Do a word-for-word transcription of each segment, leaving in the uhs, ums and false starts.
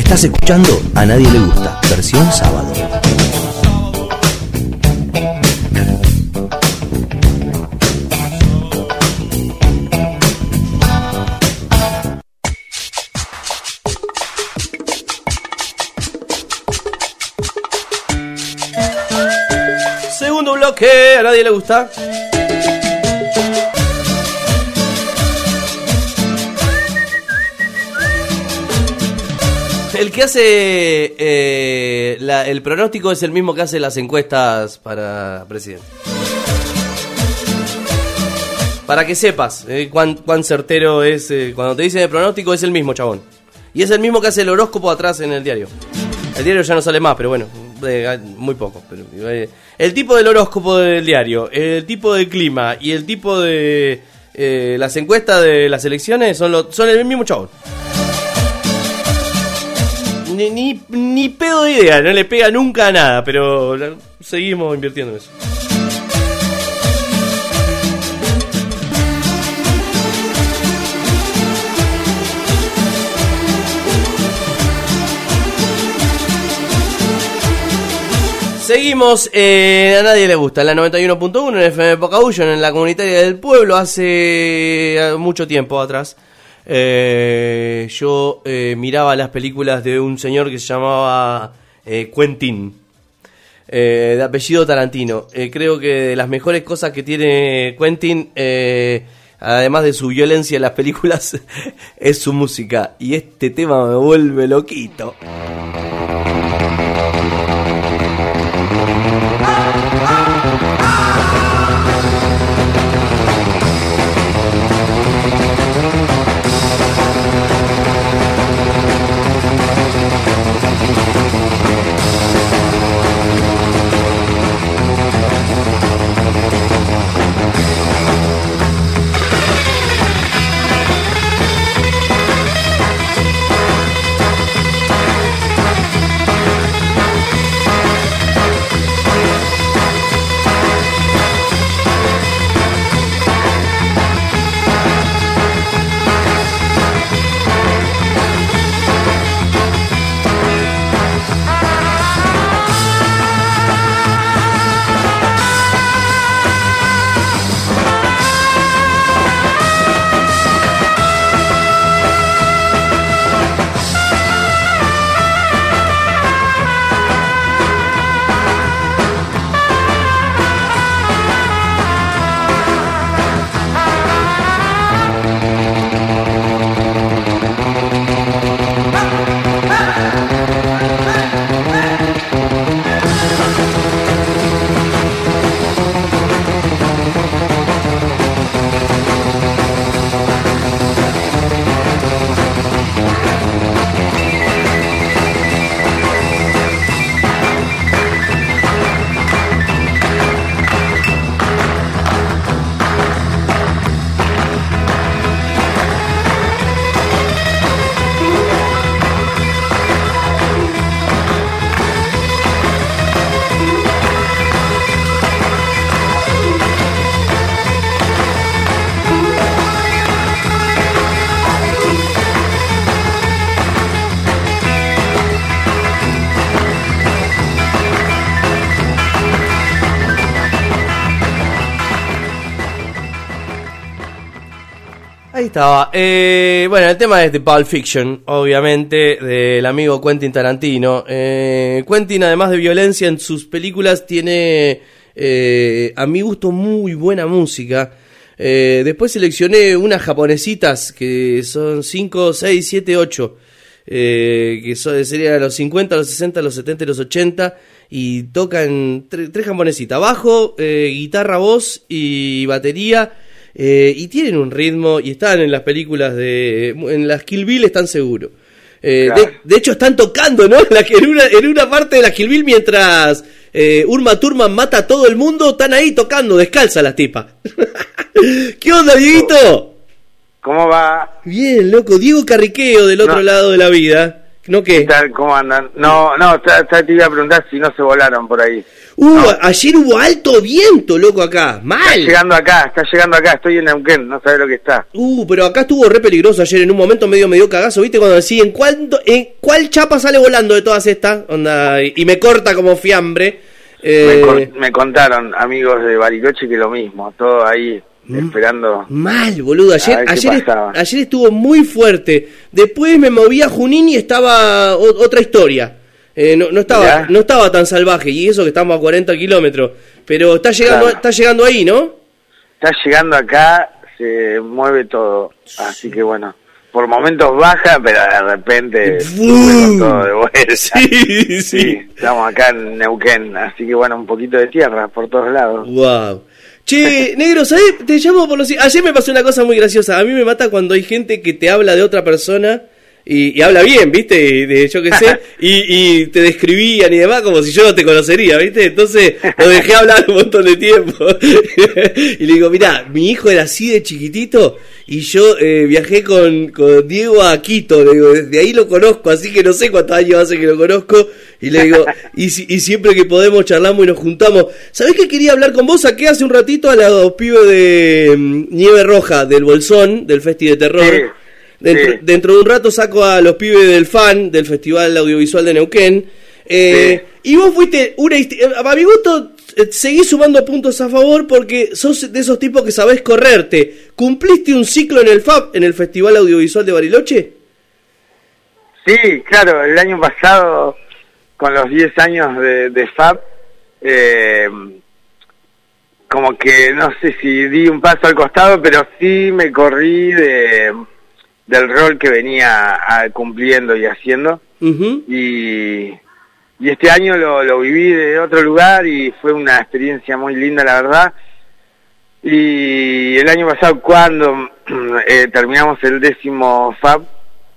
Estás escuchando A Nadie Le Gusta, versión sábado. Segundo bloque, A Nadie Le Gusta. El que hace eh, la, el pronóstico es el mismo que hace las encuestas para presidente. Para que sepas eh, cuán, cuán certero es. Eh, cuando te dicen el pronóstico es el mismo, chabón. Y es el mismo que hace el horóscopo atrás en el diario. El diario ya no sale más, pero bueno, eh, muy poco. Pero, eh, el tipo del horóscopo del diario, el tipo del clima y el tipo de eh, las encuestas de las elecciones son, lo, son el mismo chabón. Ni, ni, ni pedo de idea, no le pega nunca a nada, pero seguimos invirtiendo en eso. Seguimos, eh, a nadie le gusta, en la noventa y uno punto uno, en F M Pocahullo, en la comunitaria del pueblo, hace mucho tiempo atrás. Eh, yo eh, miraba las películas de un señor que se llamaba eh, Quentin, eh, de apellido Tarantino. Eh, creo que de las mejores cosas que tiene Quentin, eh, además de su violencia en las películas, es su música. Y este tema me vuelve loquito. Ahí estaba. Eh, bueno, el tema es de Pulp Fiction, obviamente, del amigo Quentin Tarantino. Eh, Quentin, además de violencia en sus películas, tiene, eh, a mi gusto, muy buena música. Eh, después seleccioné unas japonesitas que son cinco, seis, siete, ocho. Eh, que son, serían los cincuenta, los sesenta, los setenta y los ochenta. Y tocan tre- tres japonesitas: bajo, eh, guitarra, voz y batería. Eh, y tienen un ritmo y están en las películas de... En las Kill Bill están seguros. Eh, claro. de, de hecho están tocando, ¿no? La, en, una, en una parte de la Kill Bill mientras eh, Uma Thurman mata a todo el mundo, están ahí tocando descalza las tipas. ¿Qué onda, Dieguito? ¿Cómo va? Bien, loco. Diego Carriqueo del otro no. lado de la vida. ¿No qué? ¿Qué tal? ¿Cómo andan? No, no, te, te iba a preguntar si no se volaron por ahí. Uh, No. ayer hubo alto viento, loco, acá. Está Mal. llegando acá, está llegando acá, estoy en Neuquén, no sabes lo que está. Uh, pero acá estuvo re peligroso ayer, en un momento medio medio cagazo, ¿viste? Cuando decís, ¿en cuál, en cuál chapa sale volando de todas estas? Onda, y, y me corta como fiambre. Eh, Me, con- me contaron amigos de Bariloche que lo mismo, todo ahí esperando. Mal, boludo. Ayer, A ver qué ayer, pasaba. ayer estuvo muy fuerte. Después me moví a Junín y estaba o- otra historia. Eh, no, no estaba Mirá. no estaba tan salvaje. Y eso que estamos a cuarenta kilómetros. Pero está llegando, Claro. está llegando ahí, ¿no? Está llegando acá, se mueve todo, así que bueno, por momentos baja, pero de repente sube con todo de vuelta. Sí, sí. Estamos acá en Neuquén, así que bueno, un poquito de tierra por todos lados. Wow. Che, negro, ¿sabes? Te llamo por los... Ayer me pasó una cosa muy graciosa. A mí me mata cuando hay gente que te habla de otra persona y, y habla bien, ¿viste? Y de, yo qué sé, y, y te describían y demás como si yo no te conocería, ¿viste? Entonces lo dejé hablar un montón de tiempo. Y le digo, mirá, mi hijo era así de chiquitito y yo eh, viajé con, con Diego a Quito. Le digo, desde ahí lo conozco, así que no sé cuántos años hace que lo conozco. Y le digo, y, si- y siempre que podemos charlamos y nos juntamos. ¿Sabés que quería hablar con vos? Saqué hace un ratito a los pibes de mm, Nieve Roja, del Bolsón, del Festi de Terror. Sí, Dentro, sí. dentro de un rato saco a los pibes del FAN, del Festival Audiovisual de Neuquén. Eh, Y vos fuiste una... histi- A mi gusto, eh, seguís sumando puntos a favor porque sos de esos tipos que sabés correrte. ¿Cumpliste un ciclo en el F A B, en el Festival Audiovisual de Bariloche? Sí, claro, el año pasado, con los diez años de, de F A B, eh, como que no sé si di un paso al costado, pero sí me corrí de del rol que venía ah, cumpliendo y haciendo. Ujú. Y, y este año lo, lo viví de otro lugar y fue una experiencia muy linda, la verdad. Y el año pasado, cuando eh, terminamos el décimo F A B,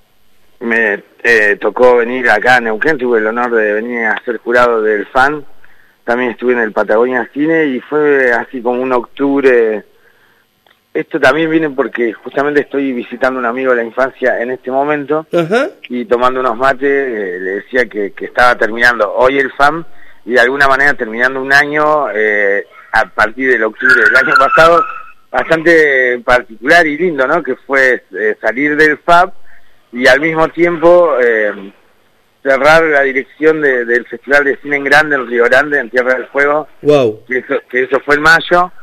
me eh, tocó venir acá a Neuquén, tuve el honor de venir a ser jurado del FAN, también estuve en el Patagonia Cine y fue así como un octubre. Esto también viene porque justamente estoy visitando a un amigo de la infancia en este momento Ajá. y tomando unos mates, eh, le decía que, que estaba terminando hoy el FAM y de alguna manera terminando un año eh, a partir del octubre del año pasado, bastante particular y lindo, ¿no? Que fue eh, salir del F A B y al mismo tiempo eh, cerrar la dirección de, del Festival de Cine en Grande, en Río Grande, en Tierra del Fuego, Wow. que eso, que eso fue en mayo,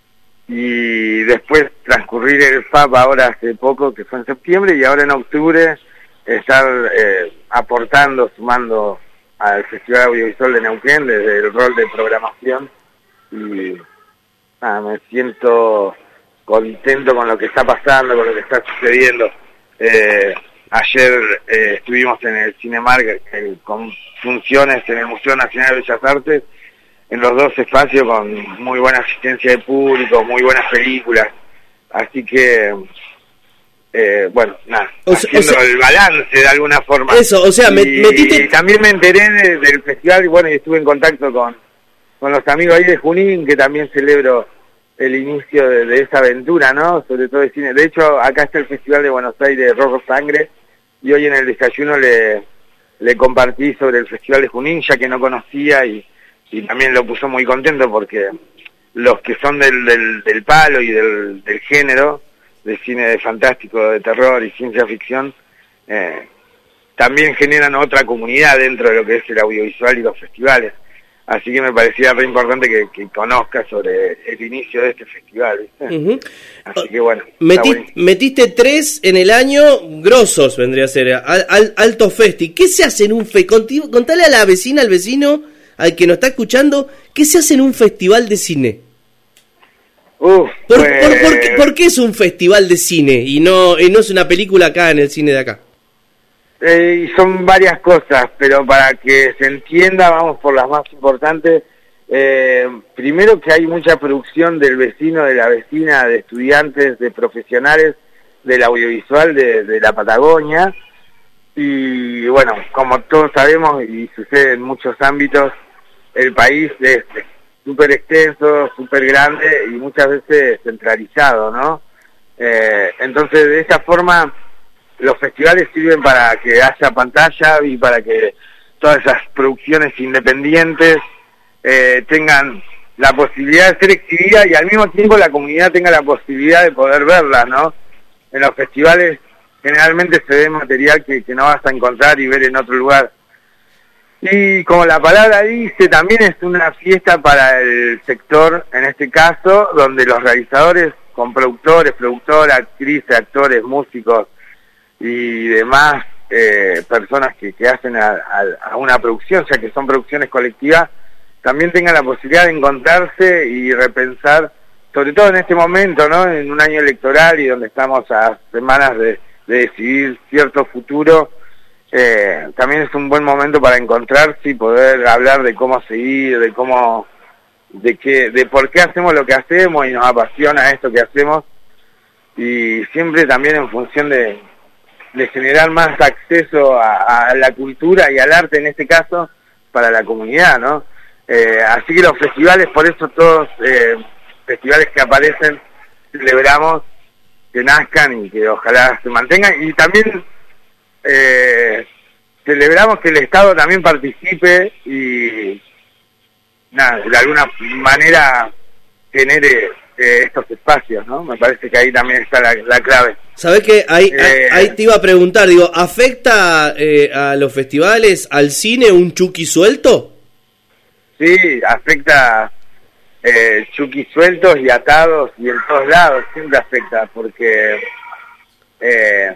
y después transcurrir el F A B ahora hace poco, que fue en septiembre, y ahora en octubre estar eh, aportando, sumando al Festival Audiovisual de Neuquén desde el rol de programación, y nada, me siento contento con lo que está pasando, con lo que está sucediendo. Eh, ayer eh, estuvimos en el Cinemark eh, con funciones en el Museo Nacional de Bellas Artes, en los dos espacios con muy buena asistencia de público, muy buenas películas, así que, eh, bueno, nada, O sea- haciendo o sea- el balance de alguna forma. Eso, o sea, me- y, metiste- y también me enteré de- del festival, y bueno, y estuve en contacto con, con los amigos ahí de Junín, que también celebro el inicio de, de esa aventura, ¿no? Sobre todo de cine. De hecho, acá está el Festival de Buenos Aires, Rojo Sangre, y hoy en el desayuno le, le compartí sobre el Festival de Junín, ya que no conocía, y y también lo puso muy contento porque los que son del, del, del palo y del, del género, de cine de fantástico, de terror y ciencia ficción, eh, también generan otra comunidad dentro de lo que es el audiovisual y los festivales. Así que me parecía re importante que, que conozca sobre el inicio de este festival, ¿viste? Ujú. Así que bueno, está Metí- buenísimo. metiste tres en el año grosos, vendría a ser, al, al- alto festi. ¿Qué se hace en un fe? conti- Contale a la vecina, al vecino, al que nos está escuchando, ¿qué se hace en un festival de cine? Uf, ¿Por, pues, por- por qué, por qué es un festival de cine y no, y no es una película acá en el cine de acá? Eh, y son varias cosas, pero para que se entienda, vamos por las más importantes. Eh, primero que hay mucha producción del vecino, de la vecina, de estudiantes, de profesionales del audiovisual de, de la Patagonia. Y bueno, como todos sabemos, y sucede en muchos ámbitos, el país es súper extenso, súper grande y muchas veces centralizado, ¿no? Eh, entonces, de esa forma, los festivales sirven para que haya pantalla y para que todas esas producciones independientes eh, tengan la posibilidad de ser exhibidas y al mismo tiempo la comunidad tenga la posibilidad de poder verlas, ¿no? En los festivales generalmente se ve material que, que no vas a encontrar y ver en otro lugar. Y como la palabra dice, también es una fiesta para el sector, en este caso, donde los realizadores, con productores, productoras, actrices, actores, músicos y demás eh, personas que, que hacen a, a, a una producción, ya que son producciones colectivas, también tengan la posibilidad de encontrarse y repensar, sobre todo en este momento, ¿no? En un año electoral y donde estamos a semanas de de decidir cierto futuro, eh, también es un buen momento para encontrarse y poder hablar de cómo seguir, de cómo, de qué, de por qué hacemos lo que hacemos y nos apasiona esto que hacemos, y siempre también en función de, de generar más acceso a, a la cultura y al arte en este caso para la comunidad, ¿no? Eh, así que los festivales, por eso todos eh, festivales que aparecen, celebramos que nazcan y que ojalá se mantengan, y también eh, celebramos que el Estado también participe y nada, de alguna manera genere eh, estos espacios, ¿no? Me parece que ahí también está la, la clave. ¿Sabés qué? Ahí, eh, ahí te iba a preguntar, digo, ¿afecta eh, a los festivales, al cine, un Chucky suelto? Sí, afecta eh, Chucky sueltos y atados y en todos lados, siempre afecta, porque eh,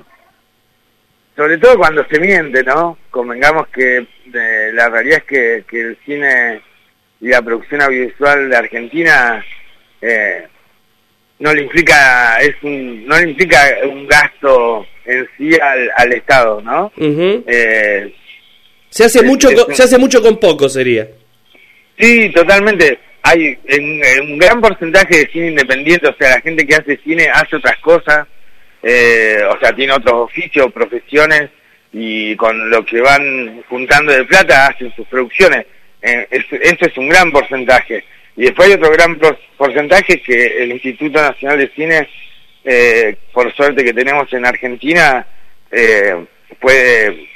sobre todo cuando se miente, ¿no? Convengamos que eh, la realidad es que, que el cine y la producción audiovisual de Argentina eh, no le implica es un no le implica un gasto en sí al, al Estado, ¿no? Uh-huh. eh, se hace es, mucho es, con, se hace mucho con poco, sería. Sí, totalmente. Hay en, en un gran porcentaje de cine independiente, o sea, la gente que hace cine hace otras cosas, eh, o sea, tiene otros oficios, profesiones, y con lo que van juntando de plata hacen sus producciones. Eh, es, eso es un gran porcentaje. Y después hay otro gran porcentaje que el Instituto Nacional de Cine, eh, por suerte que tenemos en Argentina, eh, puede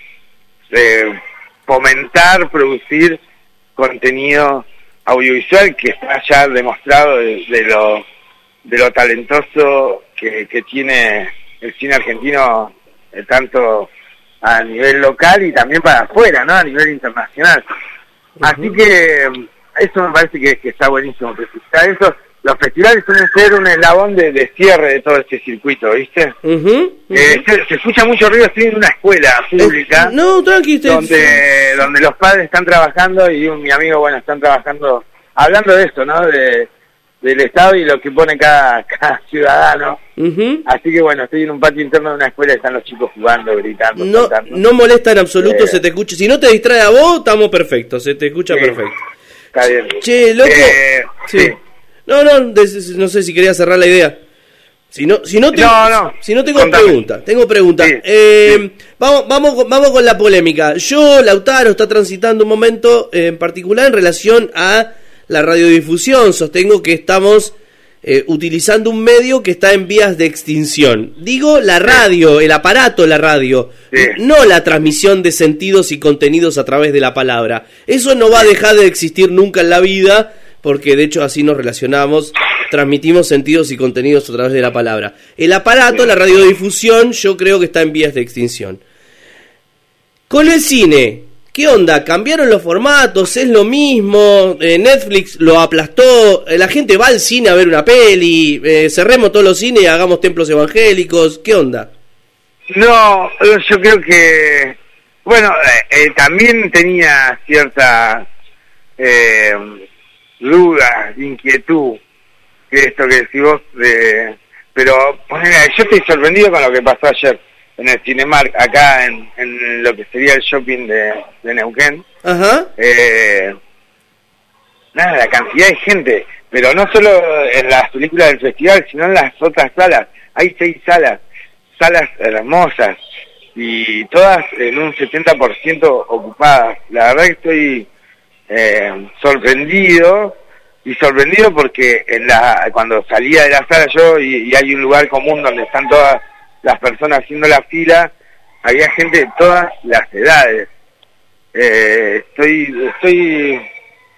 eh, fomentar, producir contenido audiovisual que está ya demostrado de, de lo de lo talentoso que, que tiene el cine argentino, eh, tanto a nivel local y también para afuera, ¿no? A nivel internacional. Uh-huh. Así que eso me parece que, que está buenísimo. Precisar eso, los festivales suelen ser un eslabón de, de cierre de todo este circuito, ¿viste? Uh-huh, uh-huh. Eh, se, se escucha mucho ruido, estoy en una escuela pública, eh, no, tranqui, donde, donde los padres están trabajando y un, mi amigo, bueno, están trabajando, hablando de esto, ¿no? De, del Estado y lo que pone cada, cada ciudadano. Uh-huh. Así que bueno, estoy en un patio interno de una escuela y están los chicos jugando, gritando, no, cantando. No molesta en absoluto, eh, se te escucha. Si no te distrae a vos, estamos perfectos, se te escucha sí, perfecto. Está bien. Che, loco. Eh, sí. sí. No, no, no sé si querías cerrar la idea. Si no, si no, te, no, no. Si no tengo Contame. pregunta, tengo pregunta. Sí, eh, sí. Vamos, vamos, vamos con la polémica. Yo, Lautaro, está transitando un momento eh, en particular en relación a la radiodifusión. Sostengo que estamos eh, utilizando un medio que está en vías de extinción. Digo la radio, el aparato de la radio, sí. No la transmisión de sentidos y contenidos a través de la palabra. Eso no va a dejar de existir nunca en la vida, porque de hecho así nos relacionamos, transmitimos sentidos y contenidos a través de la palabra. El aparato, la radiodifusión, yo creo que está en vías de extinción. Con el cine, ¿qué onda? ¿Cambiaron los formatos? ¿Es lo mismo? Eh, Netflix lo aplastó, eh, la gente va al cine a ver una peli, eh, cerremos todos los cines y hagamos templos evangélicos, ¿qué onda? No, yo creo que, bueno, eh, eh, también tenía cierta eh, duda, inquietud, que esto que decís vos, de, pero bueno, yo estoy sorprendido con lo que pasó ayer en el Cinemark, acá en, en lo que sería el shopping de, de Neuquén. Ajá. Eh, nada, la cantidad de gente, pero no solo en las películas del festival, sino en las otras salas. Hay seis salas, salas hermosas, y todas en un setenta por ciento ocupadas. La verdad que estoy eh, sorprendido, y sorprendido porque en la cuando salía de la sala yo, y, y hay un lugar común donde están todas las personas haciendo la fila, había gente de todas las edades. Eh, estoy estoy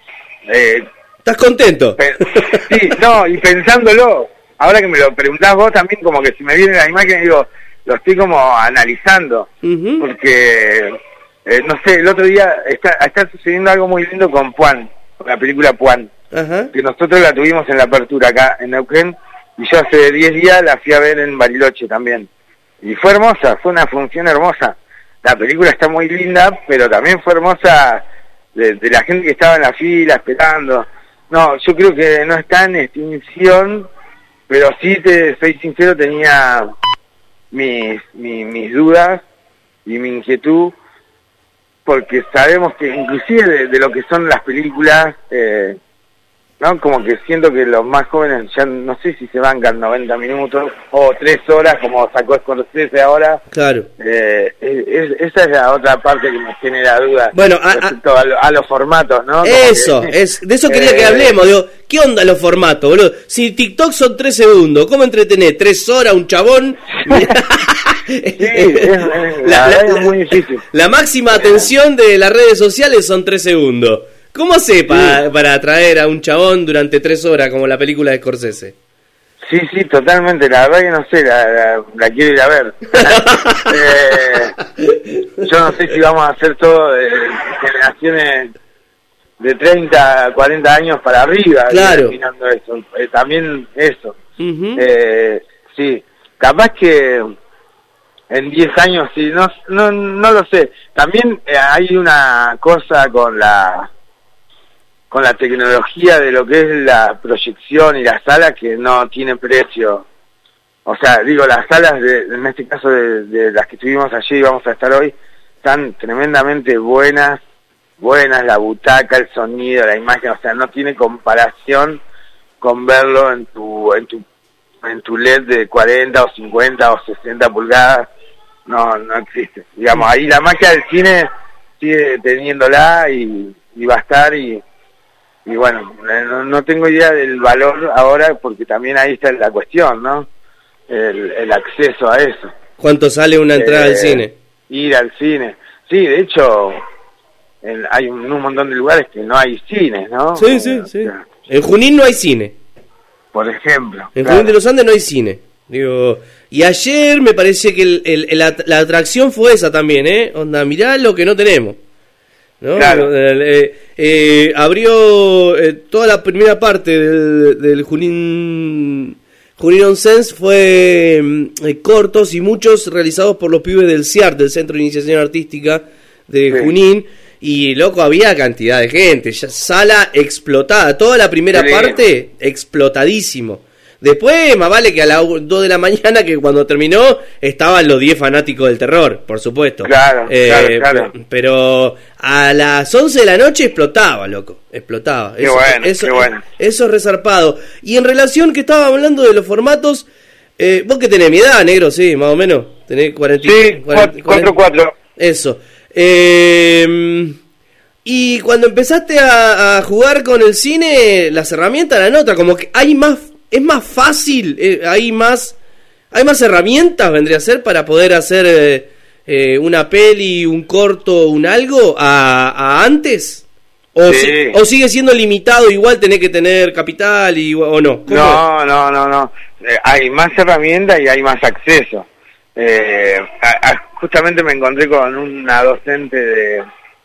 Eh, ¿Estás contento? Pe- sí, no, y pensándolo, ahora que me lo preguntás vos también, como que si me viene la imagen, digo, lo estoy como analizando, Uh-huh. porque, eh, no sé, el otro día está, está sucediendo algo muy lindo con Puan, con la película Puan, Ajá. que nosotros la tuvimos en la apertura acá en Neuquén, y yo hace diez días la fui a ver en Bariloche también, y fue hermosa, fue una función hermosa. La película está muy linda, pero también fue hermosa de, de la gente que estaba en la fila esperando. No, yo creo que no está en extinción, pero sí, te soy sincero, tenía mis, mis, mis dudas y mi inquietud, porque sabemos que inclusive de, de lo que son las películas, eh, ¿no? Como que siento que los más jóvenes ya no sé si se bancan noventa minutos o tres horas, como sacó Scorsese ahora. Claro. Eh, es, esa es la otra parte que me genera dudas Bueno, a, respecto a, a, a los formatos, ¿no? Como eso, que, es, de eso quería eh, que hablemos. Digo, ¿qué onda los formatos, boludo? Si TikTok son tres segundos, ¿cómo entretenés? ¿Tres horas un chabón? Sí, es, es, la, la la, verdad la, es muy difícil. La máxima atención de las redes sociales son tres segundos. ¿Cómo hace pa, sí. para atraer a un chabón durante tres horas como la película de Scorsese? Sí, sí, totalmente. La verdad que no sé, la, la, la quiero ir a ver. eh, yo no sé si vamos a hacer todo de generaciones de treinta, cuarenta años para arriba. Claro. Eso. Eh, también eso. Uh-huh. Eh, sí, capaz que en diez años, sí, no, no, no lo sé. También eh, hay una cosa con la... con la tecnología de lo que es la proyección y las salas que no tiene precio. O sea, digo, las salas, de, en este caso de, de las que estuvimos allí y vamos a estar hoy, están tremendamente buenas, buenas, la butaca, el sonido, la imagen, o sea, no tiene comparación con verlo en tu, en tu, en tu L E D de cuarenta o cincuenta o sesenta pulgadas, no, no existe. Digamos, ahí la magia del cine sigue teniéndola y, y va a estar y Y bueno, no, no tengo idea del valor ahora, porque también ahí está la cuestión, ¿no? El, el acceso a eso. ¿Cuánto sale una entrada eh, al cine? Ir al cine. Sí, de hecho, en, hay un, un montón de lugares que no hay cines, ¿no? Sí, sí, o sí. Sea, en Junín no hay cine. Por ejemplo. En claro. Junín de los Andes no hay cine. Digo, y ayer me parece que el, el, el, la atracción fue esa también, ¿eh? Onda, mirá lo que no tenemos. ¿No? Claro. Eh, eh, abrió eh, toda la primera parte del, del Junín Junín On Sense fue eh, cortos y muchos realizados por los pibes del C I A R, del Centro de Iniciación Artística de sí. Junín, y loco, había cantidad de gente, ya, sala explotada, toda la primera sí. parte explotadísimo. Después, más vale que a las dos de la mañana, que cuando terminó, estaban los diez fanáticos del terror, por supuesto. Claro, eh, claro, claro. Pero a las once de la noche explotaba, loco, explotaba. Qué eso, bueno, eso, qué bueno. Eso es resarpado. Y en relación que estaba hablando de los formatos, eh, vos que tenés mi edad, negro, sí, más o menos. Tenés cuarenta, sí, cuatro cuatro. Eso. Eh... Y cuando empezaste a, a jugar con el cine, las herramientas eran otras, como que hay más... Es más fácil, eh, hay más hay más herramientas, vendría a ser, para poder hacer eh, eh, una peli, un corto, un algo, a, a antes. O, sí. si, o sigue siendo limitado, igual tenés que tener capital y o no. No, no, no, no. Eh, hay más herramientas y hay más acceso. Eh, a, a, justamente me encontré con una docente de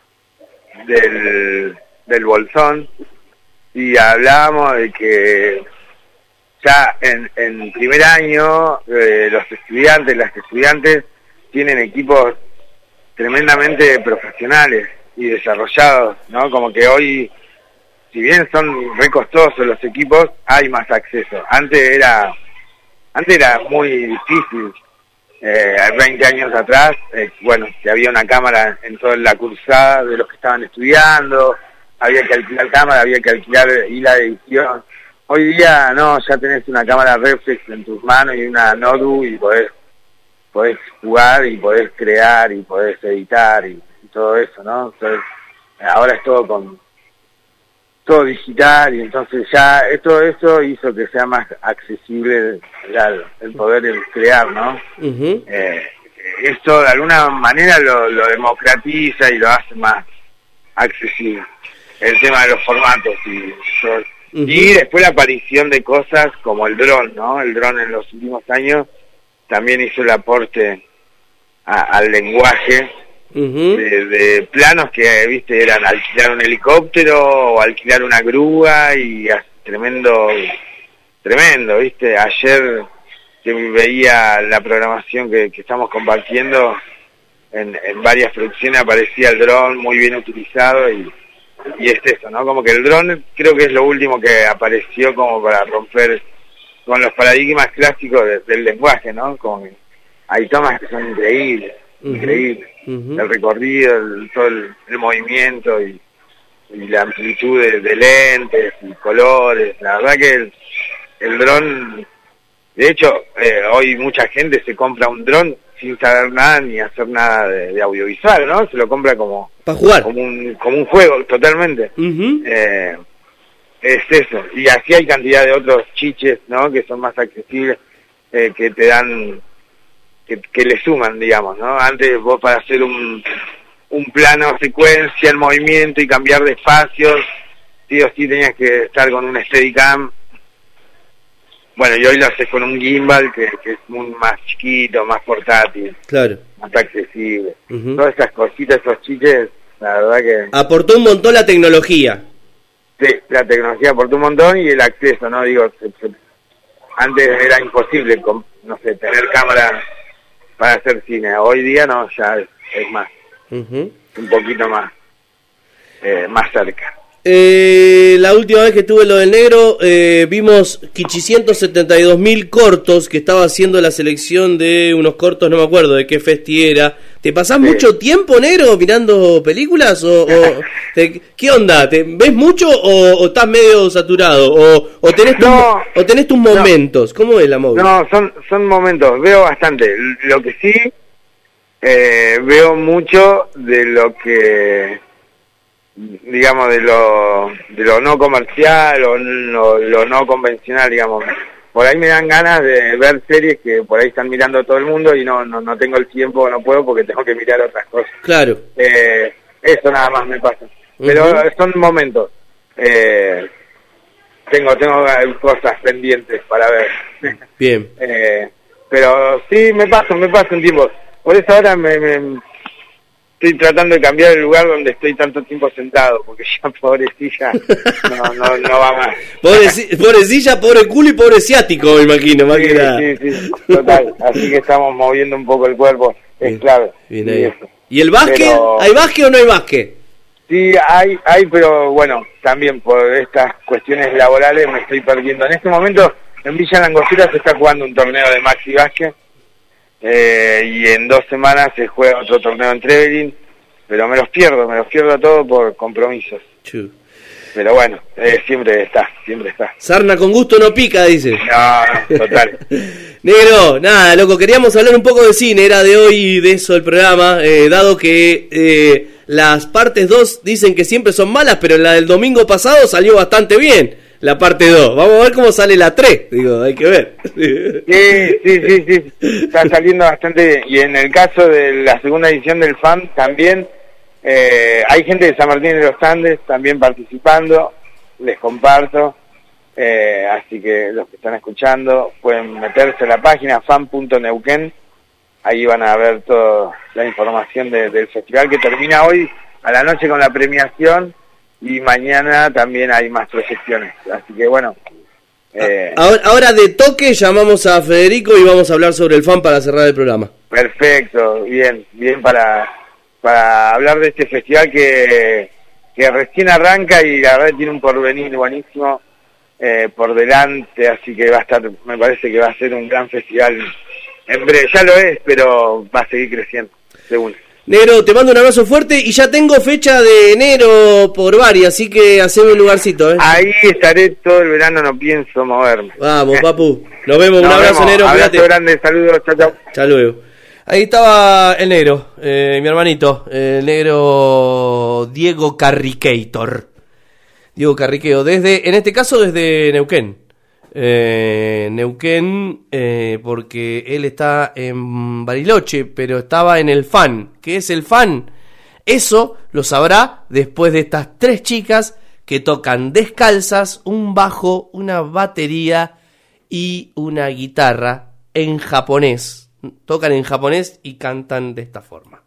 del, del Bolsón y hablábamos de que ya en, en primer año eh, los estudiantes, las estudiantes tienen equipos tremendamente profesionales y desarrollados, ¿no? Como que hoy, si bien son re costosos los equipos, hay más acceso. Antes era antes era muy difícil, eh, veinte años atrás, eh, bueno, que había una cámara en toda la cursada de los que estaban estudiando, había que alquilar cámara, había que alquilar isla de edición. Hoy día no, ya tenés una cámara reflex en tus manos y una Nodu y podés, podés jugar y podés crear y podés editar y, y todo eso, ¿no? Entonces, ahora es todo con todo digital y entonces ya todo eso hizo que sea más accesible el, el poder crear, ¿no? Uh-huh. Eh, esto de alguna manera lo, lo democratiza y lo hace más accesible. el tema de los formatos y yo, Uh-huh. y después la aparición de cosas como el dron, ¿no? El dron en los últimos años también hizo el aporte a, al lenguaje Uh-huh. de, de planos que, viste, eran alquilar un helicóptero o alquilar una grúa y a, tremendo, tremendo, viste. Ayer que veía la programación que, que estamos compartiendo en, en varias producciones aparecía el dron muy bien utilizado y Y es eso, ¿no? Como que el dron creo que es lo último que apareció como para romper con los paradigmas clásicos de, del lenguaje, ¿no? Como que hay tomas que son increíbles, uh-huh. increíbles. Uh-huh. El recorrido, el, todo el, el movimiento y, y la amplitud de, de lentes y colores. La verdad que el, el dron, de hecho, eh, hoy mucha gente se compra un dron sin saber nada ni hacer nada de, de audiovisual, ¿no? Se lo compra como para jugar, como un como un juego, totalmente. Uh-huh. Eh, es eso. Y así hay cantidad de otros chiches, ¿no? Que son más accesibles, eh, que te dan, que, que le suman, digamos, ¿no? Antes vos para hacer un un plano secuencia, el movimiento y cambiar de espacios, sí o sí tenías que estar con un Steadicam. Bueno, y hoy lo haces con un gimbal que, que es muy más chiquito, más portátil, claro, más accesible. Uh-huh. Todas esas cositas, esos chiches, la verdad que... aportó un montón la tecnología. Sí, la tecnología aportó un montón y el acceso, ¿no? Digo, se, se, antes era imposible, con, no sé, tener cámara para hacer cine. Hoy día no, ya es, es más, Uh-huh. un poquito más, eh, más cerca. Eh, la última vez que tuve lo del negro, eh, vimos quinientos setenta y dos mil cortos, que estaba haciendo la selección de unos cortos, no me acuerdo de qué festi era. ¿Te pasás sí. mucho tiempo, negro, mirando películas? ¿O, o te, qué onda? ¿Te ves mucho o, o estás medio saturado? ¿O, o, tenés, tu, no, o tenés tus momentos? No. ¿Cómo es la móvil? No, son, son momentos, veo bastante. Lo que sí, eh, veo mucho de lo que... digamos de lo de lo no comercial o lo, lo no convencional, digamos. Por ahí me dan ganas de ver series que por ahí están mirando todo el mundo y no no, no tengo el tiempo, no puedo porque tengo que mirar otras cosas. Claro. Eh, eso nada más me pasa. Uh-huh. Pero son momentos. Eh, tengo tengo cosas pendientes para ver. Bien. eh, pero sí, me paso, me paso un tiempo. Por eso ahora me... me estoy tratando de cambiar el lugar donde estoy tanto tiempo sentado, porque ya pobrecilla no, no, no va más. Pobre, pobrecilla, pobre culo y pobre ciático, me imagino, más sí, que nada. Sí, sí, total. Así que estamos moviendo un poco el cuerpo, es bien, clave. Bien ahí. ¿Y el básquet? Pero... ¿hay básquet o no hay básquet? Sí, hay, hay, pero bueno, también por estas cuestiones laborales me estoy perdiendo. En este momento, en Villa Langostura se está jugando un torneo de maxi básquet. Eh, y en dos semanas se juega otro torneo en Trevelin, pero me los pierdo, me los pierdo todo por compromisos. Chú. Pero bueno, eh, siempre está, siempre está. Sarna con gusto no pica, dice. No, no, total. Negro, nada, loco, queríamos hablar un poco de cine, era de hoy de eso el programa, eh, dado que eh, las partes dos dicen que siempre son malas, pero la del domingo pasado salió bastante bien. La parte dos, vamos a ver cómo sale la tres, digo, hay que ver. Sí, sí, sí, sí, está saliendo bastante bien. Y en el caso de la segunda edición del F A M también, eh, hay gente de San Martín de los Andes también participando, les comparto, eh, así que los que están escuchando pueden meterse en la página fam punto neuquén, ahí van a ver toda la información de, del festival que termina hoy a la noche con la premiación. Y mañana también hay más proyecciones, así que bueno. Eh, ahora, ahora de toque llamamos a Federico y vamos a hablar sobre el F A M para cerrar el programa. Perfecto, bien, bien para para hablar de este festival que, que recién arranca y la verdad tiene un porvenir buenísimo eh, por delante, así que va a estar, me parece que va a ser un gran festival en breve, ya lo es, pero va a seguir creciendo, según. Negro, te mando un abrazo fuerte y ya tengo fecha de enero por varias, así que haceme un lugarcito, ¿eh? Ahí estaré todo el verano, no pienso moverme. Vamos, papu. Nos vemos, Nos un abrazo, vemos. Negro. Abrazo grande, saludos, chao, chao. Chao luego. Ahí estaba el negro, eh, mi hermanito, el negro Diego Carriquator. Diego Carriqueo, desde, en este caso desde Neuquén. Eh, Neuquén, eh, porque él está en Bariloche, pero estaba en el F A N. ¿Qué es el F A N? Eso lo sabrá después de estas tres chicas que tocan descalzas un bajo, una batería y una guitarra en japonés. Tocan en japonés y cantan de esta forma.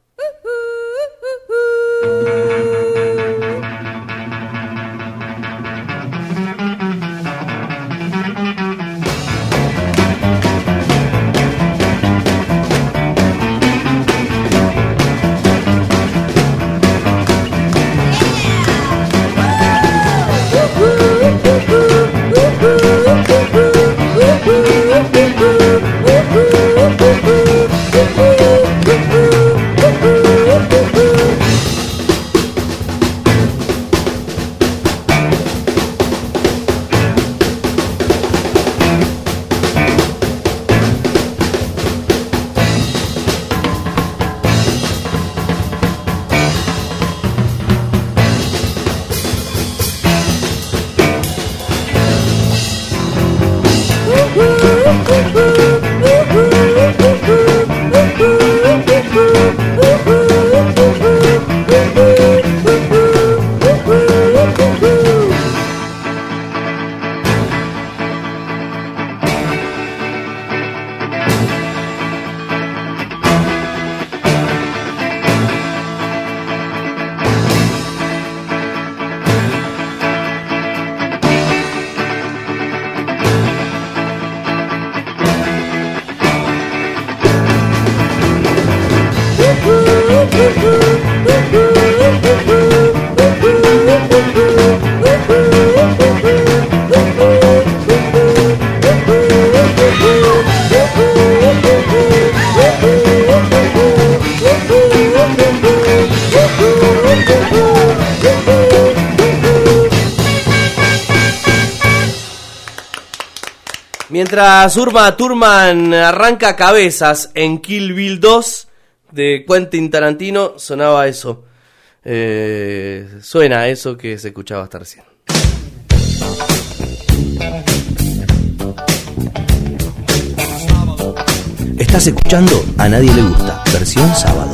Mientras Uma Thurman arranca cabezas en Kill Bill dos de Quentin Tarantino, sonaba eso. Eh, suena eso que se escuchaba hasta recién. Estás escuchando A Nadie Le Gusta, versión sábado.